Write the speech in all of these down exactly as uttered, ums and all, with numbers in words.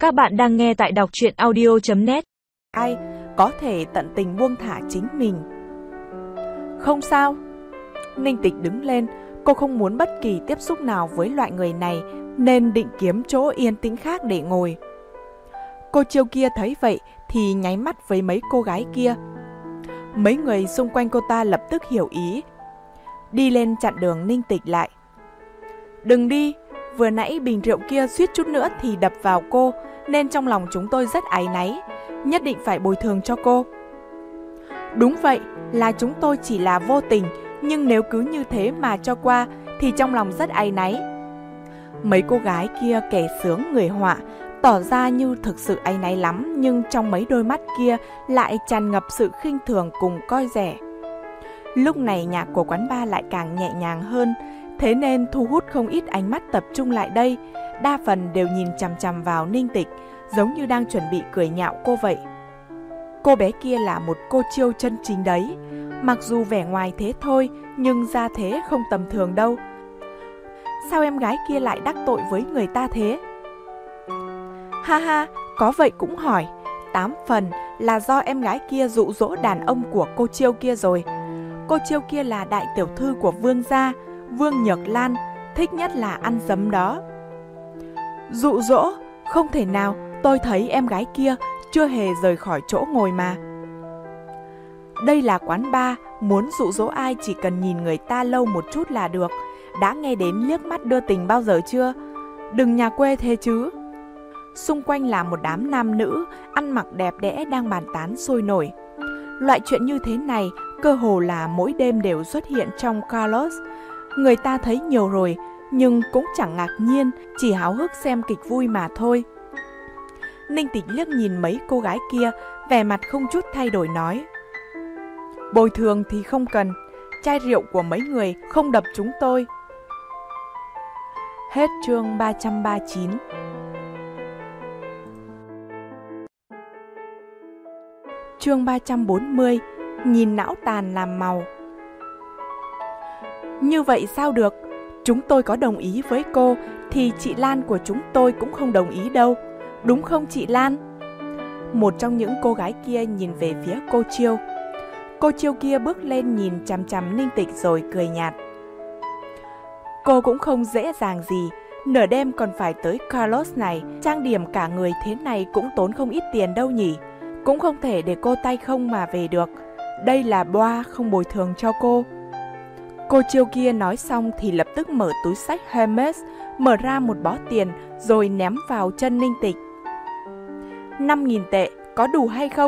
Các bạn đang nghe tại đọc truyện audio chấm net. Ai có thể tận tình buông thả chính mình. Không sao. Ninh Tịch đứng lên, cô không muốn bất kỳ tiếp xúc nào với loại người này nên định kiếm chỗ yên tĩnh khác để ngồi. Cô Chiêu kia thấy vậy thì nháy mắt với mấy cô gái kia. Mấy người xung quanh cô ta lập tức hiểu ý, đi lên chặn đường Ninh Tịch lại. Đừng đi, vừa nãy bình rượu kia suýt chút nữa thì đập vào cô, nên trong lòng chúng tôi rất áy náy, nhất định phải bồi thường cho cô. Đúng vậy, là chúng tôi chỉ là vô tình, nhưng nếu cứ như thế mà cho qua thì trong lòng rất áy náy. Mấy cô gái kia kẻ sướng người họa, tỏ ra như thực sự áy náy lắm, nhưng trong mấy đôi mắt kia lại tràn ngập sự khinh thường cùng coi rẻ. Lúc này nhạc của quán bar lại càng nhẹ nhàng hơn, thế nên thu hút không ít ánh mắt tập trung lại đây, đa phần đều nhìn chằm chằm vào Ninh Tịch, giống như đang chuẩn bị cười nhạo cô vậy. Cô bé kia là một cô Chiêu chân chính đấy, mặc dù vẻ ngoài thế thôi, nhưng ra thế không tầm thường đâu. Sao em gái kia lại đắc tội với người ta thế? Ha ha, có vậy cũng hỏi, tám phần là do em gái kia dụ dỗ đàn ông của cô Chiêu kia rồi. Cô Chiêu kia là đại tiểu thư của Vương gia, Vương Nhược Lan, thích nhất là ăn giấm đó. Dụ dỗ? Không thể nào, tôi thấy em gái kia chưa hề rời khỏi chỗ ngồi mà. Đây là quán bar, muốn dụ dỗ ai chỉ cần nhìn người ta lâu một chút là được. Đã nghe đến liếc mắt đưa tình bao giờ chưa? Đừng nhà quê thế chứ. Xung quanh là một đám nam nữ, ăn mặc đẹp đẽ đang bàn tán sôi nổi. Loại chuyện như thế này, cơ hồ là mỗi đêm đều xuất hiện trong Carlos. Người ta thấy nhiều rồi, nhưng cũng chẳng ngạc nhiên, chỉ háo hức xem kịch vui mà thôi. Ninh Tịch liếc nhìn mấy cô gái kia, vẻ mặt không chút thay đổi nói: bồi thường thì không cần, chai rượu của mấy người không đập chúng tôi. Hết chương ba trăm ba mươi chín. Chương ba trăm bốn mươi. Nhìn não tàn làm màu. Như vậy sao được? Chúng tôi có đồng ý với cô thì chị Lan của chúng tôi cũng không đồng ý đâu. Đúng không chị Lan? Một trong những cô gái kia nhìn về phía cô Chiêu. Cô Chiêu kia bước lên nhìn chằm chằm Ninh Tịch rồi cười nhạt. Cô cũng không dễ dàng gì, nửa đêm còn phải tới Carlos này, trang điểm cả người thế này cũng tốn không ít tiền đâu nhỉ. Cũng không thể để cô tay không mà về được. Đây là boa không bồi thường cho cô. Cô Chiêu kia nói xong thì lập tức mở túi xách Hermes, mở ra một bó tiền rồi ném vào chân Ninh Tịch. Năm nghìn tệ, có đủ hay không?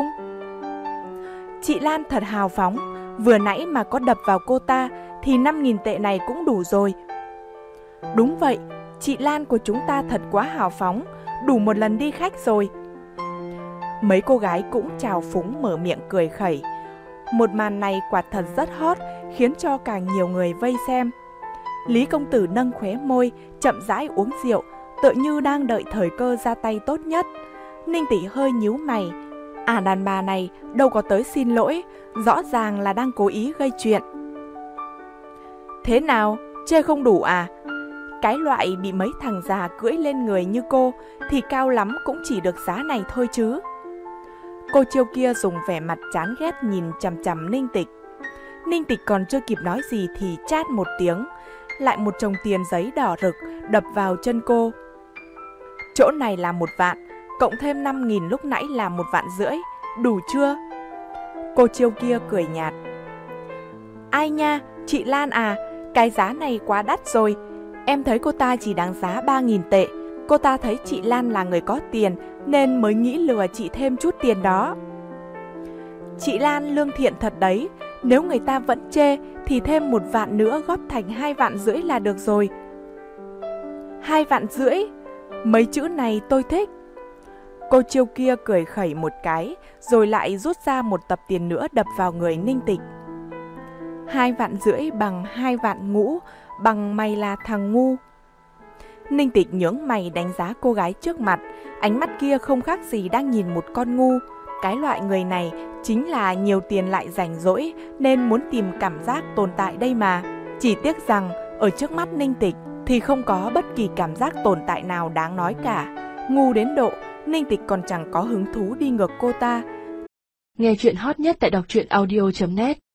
Chị Lan thật hào phóng, vừa nãy mà có đập vào cô ta thì năm nghìn tệ này cũng đủ rồi. Đúng vậy, chị Lan của chúng ta thật quá hào phóng, đủ một lần đi khách rồi. Mấy cô gái cũng trào phúng mở miệng cười khẩy. Một màn này quả thật rất hot, khiến cho càng nhiều người vây xem. Lý công tử nâng khóe môi, chậm rãi uống rượu, tựa như đang đợi thời cơ ra tay tốt nhất. Ninh Tỷ hơi nhíu mày. À, đàn bà này đâu có tới xin lỗi, rõ ràng là đang cố ý gây chuyện. Thế nào, chê không đủ à? Cái loại bị mấy thằng già cưỡi lên người như cô thì cao lắm cũng chỉ được giá này thôi chứ. Cô Chiêu kia dùng vẻ mặt chán ghét nhìn chằm chằm Ninh Tịch. Ninh Tịch còn chưa kịp nói gì thì chát một tiếng, lại một chồng tiền giấy đỏ rực đập vào chân cô. Chỗ này là một vạn, cộng thêm năm nghìn lúc nãy là một vạn rưỡi, đủ chưa? Cô Chiêu kia cười nhạt. Ai nha, chị Lan à, cái giá này quá đắt rồi. Em thấy cô ta chỉ đáng giá ba nghìn tệ. Cô ta thấy chị Lan là người có tiền nên mới nghĩ lừa chị thêm chút tiền đó. Chị Lan lương thiện thật đấy, nếu người ta vẫn chê thì thêm một vạn nữa góp thành hai vạn rưỡi là được rồi. Hai vạn rưỡi? Mấy chữ này tôi thích. Cô Chiêu kia cười khẩy một cái, rồi lại rút ra một tập tiền nữa đập vào người Ninh Tịch. Hai vạn rưỡi bằng hai vạn ngũ, bằng mày là thằng ngu. Ninh Tịch nhướng mày đánh giá cô gái trước mặt, ánh mắt kia không khác gì đang nhìn một con ngu. Cái loại người này chính là nhiều tiền lại rảnh rỗi nên muốn tìm cảm giác tồn tại đây mà. Chỉ tiếc rằng ở trước mắt Ninh Tịch thì không có bất kỳ cảm giác tồn tại nào đáng nói cả. Ngu đến độ Ninh Tịch còn chẳng có hứng thú đi ngược cô ta. Nghe chuyện hot nhất tại đọc truyện audio chấm net.